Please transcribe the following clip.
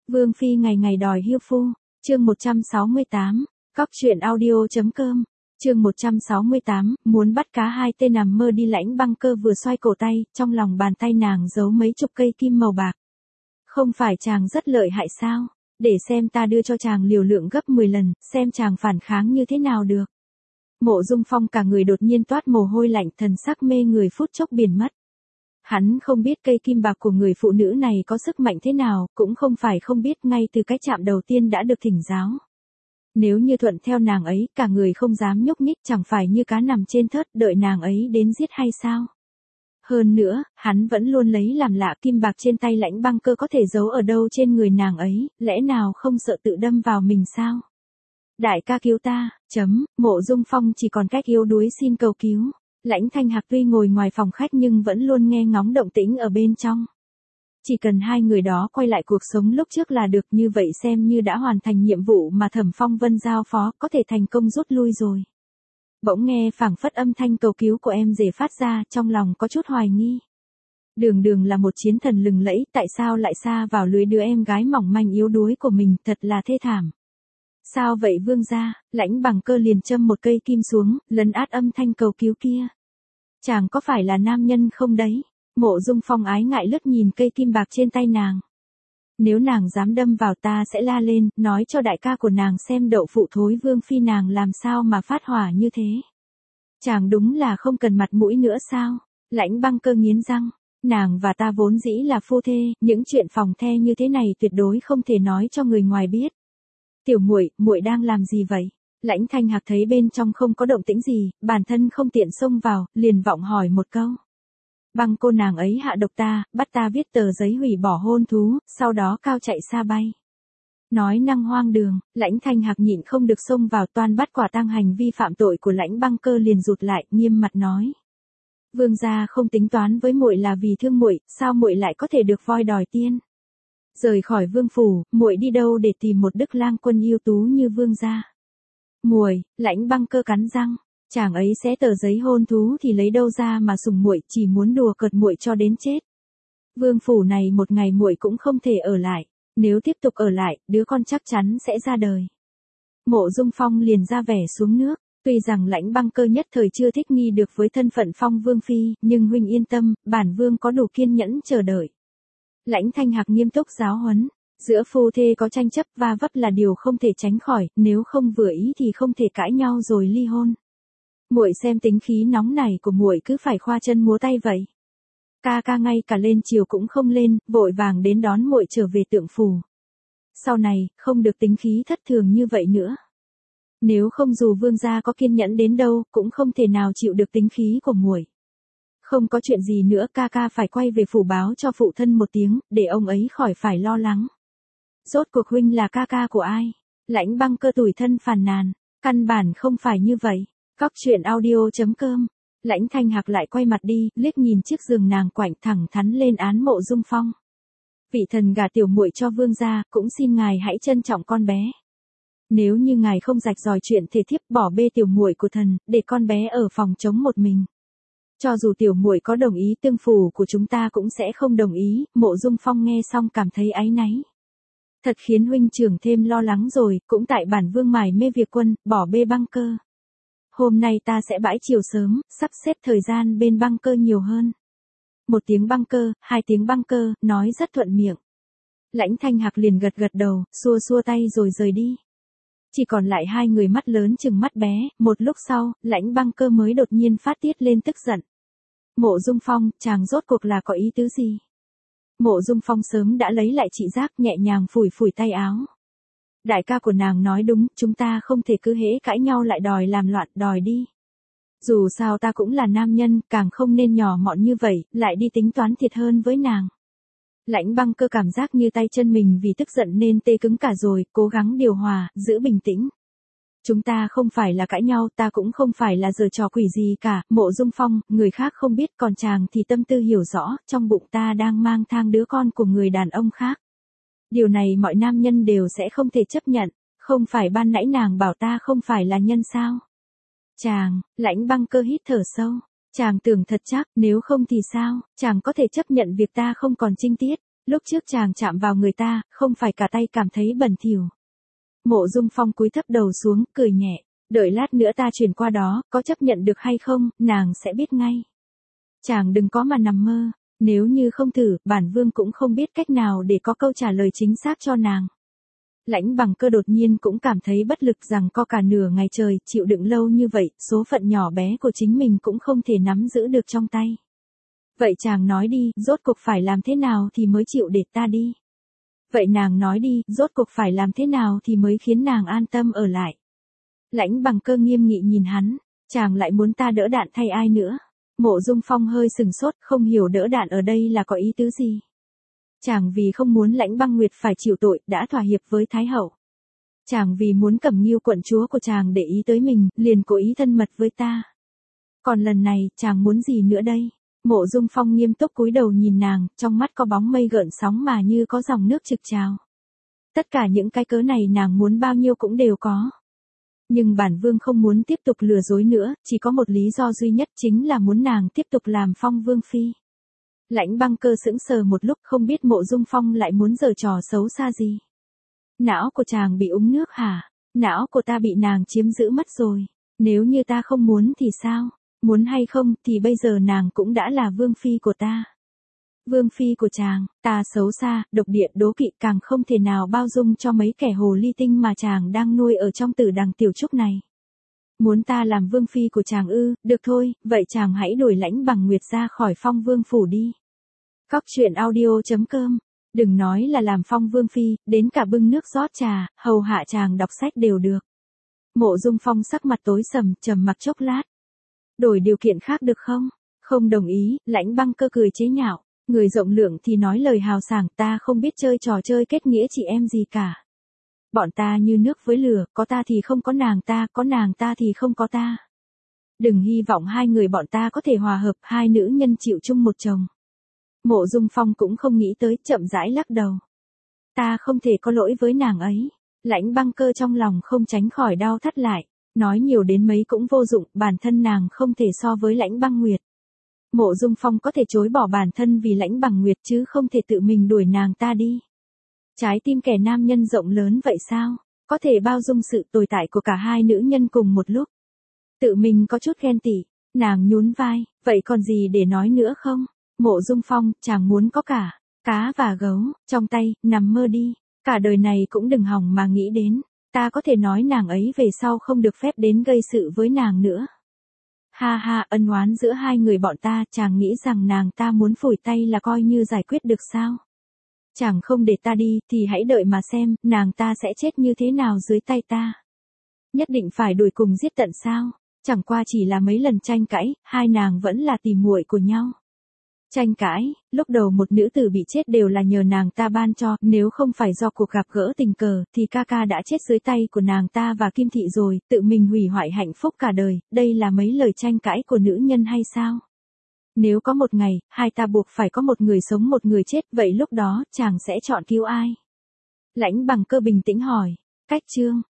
Vương Phi ngày ngày đòi hiêu phu, chương 168, cóc truyện audio.com, chương 168, muốn bắt cá hai tên nằm mơ đi lãnh băng cơ vừa xoay cổ tay, trong lòng bàn tay nàng giấu mấy chục cây kim màu bạc. Không phải chàng rất lợi hại sao, để xem ta đưa cho chàng liều lượng gấp 10 lần, xem chàng phản kháng như thế nào được. Mộ Dung Phong cả người đột nhiên toát mồ hôi lạnh, thần sắc mê người phút chốc biến mất. Hắn không biết cây kim bạc của người phụ nữ này có sức mạnh thế nào, cũng không phải không biết ngay từ cái chạm đầu tiên đã được thỉnh giáo. Nếu như thuận theo nàng ấy, cả người không dám nhúc nhích, chẳng phải như cá nằm trên thớt đợi nàng ấy đến giết hay sao? Hơn nữa, hắn vẫn luôn lấy làm lạ kim bạc trên tay lãnh băng cơ có thể giấu ở đâu trên người nàng ấy, lẽ nào không sợ tự đâm vào mình sao? Đại ca cứu ta, Mộ Dung Phong chỉ còn cách yếu đuối xin cầu cứu. Lãnh Thanh Hạc tuy ngồi ngoài phòng khách nhưng vẫn luôn nghe ngóng động tĩnh ở bên trong. Chỉ cần hai người đó quay lại cuộc sống lúc trước là được, như vậy xem như đã hoàn thành nhiệm vụ mà Thẩm Phong Vân giao phó, có thể thành công rút lui rồi. Bỗng nghe phảng phất âm thanh cầu cứu của em rể phát ra, trong lòng có chút hoài nghi. Đường Đường là một chiến thần lừng lẫy, tại sao lại sa vào lưới đứa em gái mỏng manh yếu đuối của mình, thật là thê thảm. Sao vậy vương gia? Lãnh Bằng Cơ liền châm một cây kim xuống, lấn át âm thanh cầu cứu kia. Chàng có phải là nam nhân không đấy? Mộ Dung Phong ái ngại lướt nhìn cây kim bạc trên tay nàng. Nếu nàng dám đâm vào ta sẽ la lên, nói cho đại ca của nàng xem đậu phụ thối Vương Phi nàng làm sao mà phát hỏa như thế. Chàng đúng là không cần mặt mũi nữa sao? Lãnh Băng Cơ nghiến răng, nàng và ta vốn dĩ là phu thê, những chuyện phòng the như thế này tuyệt đối không thể nói cho người ngoài biết. Tiểu muội, muội đang làm gì vậy? Lãnh Thanh Hạc thấy bên trong không có động tĩnh gì, bản thân không tiện xông vào, liền vọng hỏi một câu. Băng cô nàng ấy hạ độc ta, bắt ta viết tờ giấy hủy bỏ hôn thú, sau đó cao chạy xa bay. Nói năng hoang đường, Lãnh Thanh Hạc nhịn không được xông vào, toan bắt quả tang hành vi phạm tội của Lãnh Băng Cơ liền rụt lại, nghiêm mặt nói. Vương gia không tính toán với muội là vì thương muội, sao muội lại có thể được voi đòi tiên? Rời khỏi vương phủ, muội đi đâu để tìm một đức lang quân ưu tú như vương gia? Muội, Lãnh Băng Cơ cắn răng, chàng ấy xé tờ giấy hôn thú thì lấy đâu ra mà sủng muội, chỉ muốn đùa cợt muội cho đến chết. Vương phủ này một ngày muội cũng không thể ở lại, nếu tiếp tục ở lại, đứa con chắc chắn sẽ ra đời. Mộ Dung Phong liền ra vẻ xuống nước, tuy rằng Lãnh Băng Cơ nhất thời chưa thích nghi được với thân phận Phong Vương Phi, nhưng huynh yên tâm, bản vương có đủ kiên nhẫn chờ đợi. Lãnh Thanh Hạc nghiêm túc giáo huấn. Giữa phu thê có tranh chấp va vấp là điều không thể tránh khỏi, nếu không vừa ý thì không thể cãi nhau rồi ly hôn. Muội xem tính khí nóng này của muội cứ phải khoa chân múa tay vậy. Ca ca ngay cả lên chiều cũng không lên, vội vàng đến đón muội trở về Tượng Phủ. Sau này, không được tính khí thất thường như vậy nữa. Nếu không dù vương gia có kiên nhẫn đến đâu, cũng không thể nào chịu được tính khí của muội. Không có chuyện gì nữa, ca ca phải quay về phủ báo cho phụ thân một tiếng, để ông ấy khỏi phải lo lắng. Rốt cuộc huynh là ca ca của ai? Lãnh Băng Cơ tủi thân phàn nàn, căn bản không phải như vậy. Cóc truyện audio.com. Lãnh Thanh Hạc lại quay mặt đi, liếc nhìn chiếc giường nàng quạnh thẳng thắn lên án Mộ Dung Phong. Vị thần gả tiểu muội cho vương gia, cũng xin ngài hãy trân trọng con bé. Nếu như ngài không rạch ròi chuyện thể thiếp, bỏ bê tiểu muội của thần, để con bé ở phòng trống một mình. Cho dù tiểu muội có đồng ý, tương phủ của chúng ta cũng sẽ không đồng ý. Mộ Dung Phong nghe xong cảm thấy áy náy. Thật khiến huynh trưởng thêm lo lắng rồi, cũng tại bản vương mải mê việc quân, bỏ bê Băng Cơ. Hôm nay ta sẽ bãi chiều sớm, sắp xếp thời gian bên Băng Cơ nhiều hơn. Một tiếng Băng Cơ, hai tiếng Băng Cơ, nói rất thuận miệng. Lãnh Thanh Hạc liền gật gật đầu, xua xua tay rồi rời đi. Chỉ còn lại hai người mắt lớn chừng mắt bé, một lúc sau, Lãnh Băng Cơ mới đột nhiên phát tiết lên tức giận. Mộ Dung Phong, chàng rốt cuộc là có ý tứ gì? Mộ Dung Phong sớm đã lấy lại trị giác, nhẹ nhàng phủi phủi tay áo. Đại ca của nàng nói đúng, chúng ta không thể cứ hễ cãi nhau lại đòi làm loạn, đòi đi. Dù sao ta cũng là nam nhân, càng không nên nhỏ mọn như vậy, lại đi tính toán thiệt hơn với nàng. Lãnh Băng Cơ cảm giác như tay chân mình vì tức giận nên tê cứng cả rồi, cố gắng điều hòa, giữ bình tĩnh. Chúng ta không phải là cãi nhau, ta cũng không phải là giở trò quỷ gì cả. Mộ Dung Phong, người khác không biết, còn chàng thì tâm tư hiểu rõ, trong bụng ta đang mang thang đứa con của người đàn ông khác. Điều này mọi nam nhân đều sẽ không thể chấp nhận, không phải ban nãy nàng bảo ta không phải là nhân sao? Chàng, Lãnh Băng Cơ hít thở sâu, chàng tưởng thật chắc, nếu không thì sao, chàng có thể chấp nhận việc ta không còn trinh tiết. Lúc trước chàng chạm vào người ta, không phải cả tay cảm thấy bẩn thỉu. Mộ Dung Phong cúi thấp đầu xuống, cười nhẹ. Đợi lát nữa ta chuyển qua đó, có chấp nhận được hay không, nàng sẽ biết ngay. Chàng đừng có mà nằm mơ. Nếu như không thử, bản vương cũng không biết cách nào để có câu trả lời chính xác cho nàng. Lãnh Bằng Cơ đột nhiên cũng cảm thấy bất lực rằng co cả nửa ngày trời, chịu đựng lâu như vậy, số phận nhỏ bé của chính mình cũng không thể nắm giữ được trong tay. Vậy chàng nói đi, rốt cuộc phải làm thế nào thì mới chịu để ta đi? Vậy nàng nói đi, rốt cuộc phải làm thế nào thì mới khiến nàng an tâm ở lại? Lãnh Bằng Cơ nghiêm nghị nhìn hắn, chàng lại muốn ta đỡ đạn thay ai nữa? Mộ Dung Phong hơi sừng sốt, không hiểu đỡ đạn ở đây là có ý tứ gì. Chàng vì không muốn Lãnh Băng Nguyệt phải chịu tội, đã thỏa hiệp với Thái Hậu. Chàng vì muốn Cẩm Nghiêu quận chúa của chàng để ý tới mình, liền cố ý thân mật với ta. Còn lần này, chàng muốn gì nữa đây? Mộ Dung Phong nghiêm túc cúi đầu nhìn nàng, trong mắt có bóng mây gợn sóng mà như có dòng nước trực trào. Tất cả những cái cớ này nàng muốn bao nhiêu cũng đều có. Nhưng bản vương không muốn tiếp tục lừa dối nữa, chỉ có một lý do duy nhất chính là muốn nàng tiếp tục làm Phong Vương Phi. Lãnh Băng Cơ sững sờ một lúc không biết Mộ Dung Phong lại muốn giở trò xấu xa gì. Não của chàng bị úng nước hả? Não của ta bị nàng chiếm giữ mất rồi. Nếu như ta không muốn thì sao? Muốn hay không thì bây giờ nàng cũng đã là Vương Phi của ta. Vương Phi của chàng, ta xấu xa, độc địa đố kỵ càng không thể nào bao dung cho mấy kẻ hồ ly tinh mà chàng đang nuôi ở trong Tử Đằng Tiểu Trúc này. Muốn ta làm Vương Phi của chàng ư, được thôi, vậy chàng hãy đuổi Lãnh Bằng Nguyệt ra khỏi Phong Vương Phủ đi. Cóc truyện audio.com. Đừng nói là làm Phong Vương Phi, đến cả bưng nước rót trà, hầu hạ chàng đọc sách đều được. Mộ Dung Phong sắc mặt tối sầm, trầm mặc chốc lát. Đổi điều kiện khác được không? Không đồng ý, Lãnh Băng Cơ cười chế nhạo. Người rộng lượng thì nói lời hào sảng, ta không biết chơi trò chơi kết nghĩa chị em gì cả. Bọn ta như nước với lửa, có ta thì không có nàng ta, có nàng ta thì không có ta. Đừng hy vọng hai người bọn ta có thể hòa hợp, hai nữ nhân chịu chung một chồng. Mộ Dung Phong cũng không nghĩ tới, chậm rãi lắc đầu. Ta không thể có lỗi với nàng ấy. Lãnh Băng Cơ trong lòng không tránh khỏi đau thắt lại. Nói nhiều đến mấy cũng vô dụng, bản thân nàng không thể so với Lãnh Băng Nguyệt. Mộ Dung Phong có thể chối bỏ bản thân vì Lãnh Bằng Nguyệt chứ không thể tự mình đuổi nàng ta đi. Trái tim kẻ nam nhân rộng lớn vậy sao? Có thể bao dung sự tồi tại của cả hai nữ nhân cùng một lúc. Tự mình có chút ghen tị, nàng nhún vai, vậy còn gì để nói nữa không? Mộ Dung Phong, chàng muốn có cả cá và gấu trong tay, nằm mơ đi, cả đời này cũng đừng hòng mà nghĩ đến. Ta có thể nói nàng ấy về sau không được phép đến gây sự với nàng nữa. Ha ha, ân oán giữa hai người bọn ta, chàng nghĩ rằng nàng ta muốn phủi tay là coi như giải quyết được sao? Chàng không để ta đi, thì hãy đợi mà xem, nàng ta sẽ chết như thế nào dưới tay ta. Nhất định phải đuổi cùng giết tận sao? Chẳng qua chỉ là mấy lần tranh cãi, hai nàng vẫn là tỉ muội của nhau. Tranh cãi, lúc đầu một nữ tử bị chết đều là nhờ nàng ta ban cho, nếu không phải do cuộc gặp gỡ tình cờ, thì ca ca đã chết dưới tay của nàng ta và Kim Thị rồi, tự mình hủy hoại hạnh phúc cả đời, đây là mấy lời tranh cãi của nữ nhân hay sao? Nếu có một ngày, hai ta buộc phải có một người sống một người chết, vậy lúc đó, chàng sẽ chọn cứu ai? Lãnh Bằng Cơ bình tĩnh hỏi, cách chương.